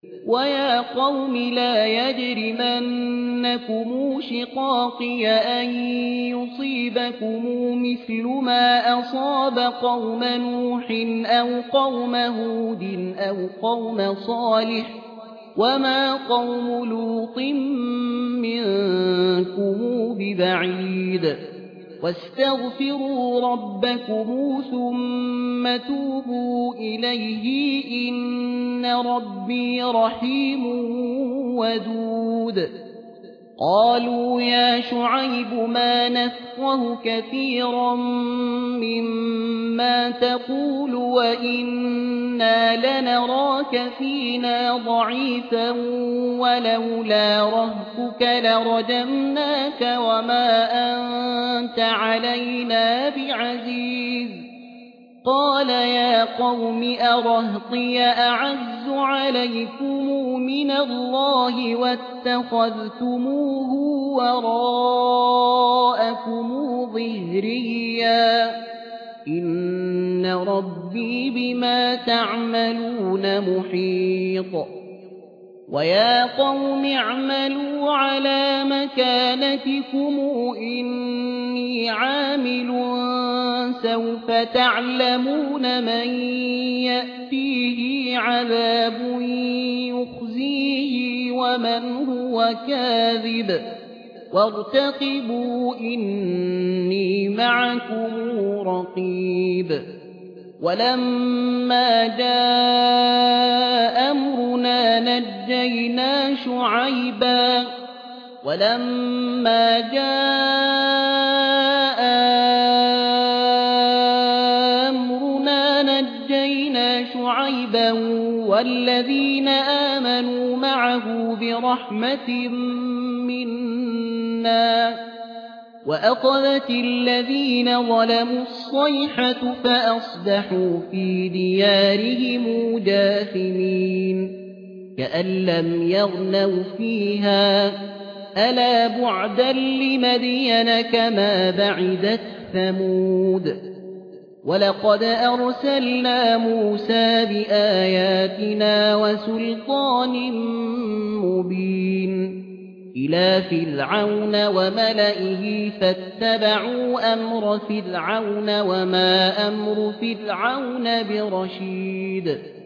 ويا قوم لا يجرمنكم شقاقي أن يصيبكم مثل ما أصاب قوم نوح أو قوم هود أو قوم صالح وما قوم لوط منكم ببعيد واستغفروا ربكم ثم توبوا إليه إن ربي رحيم ودود قالوا يا شعيب ما نفقه كثيرا مما تقول وإنا لنراك فينا ضعيفا ولولا رهتك لرجمناك وما أنت علينا بعزيز قال يا قوم أرهطي أعز عليكم من الله واتخذتموه وراءكم ظهريا إن ربي بما تعملون محيط ويا قوم اعملوا على مكانتكم إني عامل سوف تعلمون من يأتيه عذاب يخزيه ومن هو كاذب وارتقبوا إني معكم رقيب ولما جاء أمرنا نجينا شعيبا والذين آمنوا معه برحمة منا وأخذت الذين ظلموا الصيحة فأصبحوا في ديارهم جاثمين كأن لم يغنوا فيها ألا بعدا لمدين كما بعدت ثمود ولقد أرسلنا موسى بآياتنا وسلطان مبين إلى فرعون وملئه فاتبعوا أمر فرعون وما أمر فرعون برشيد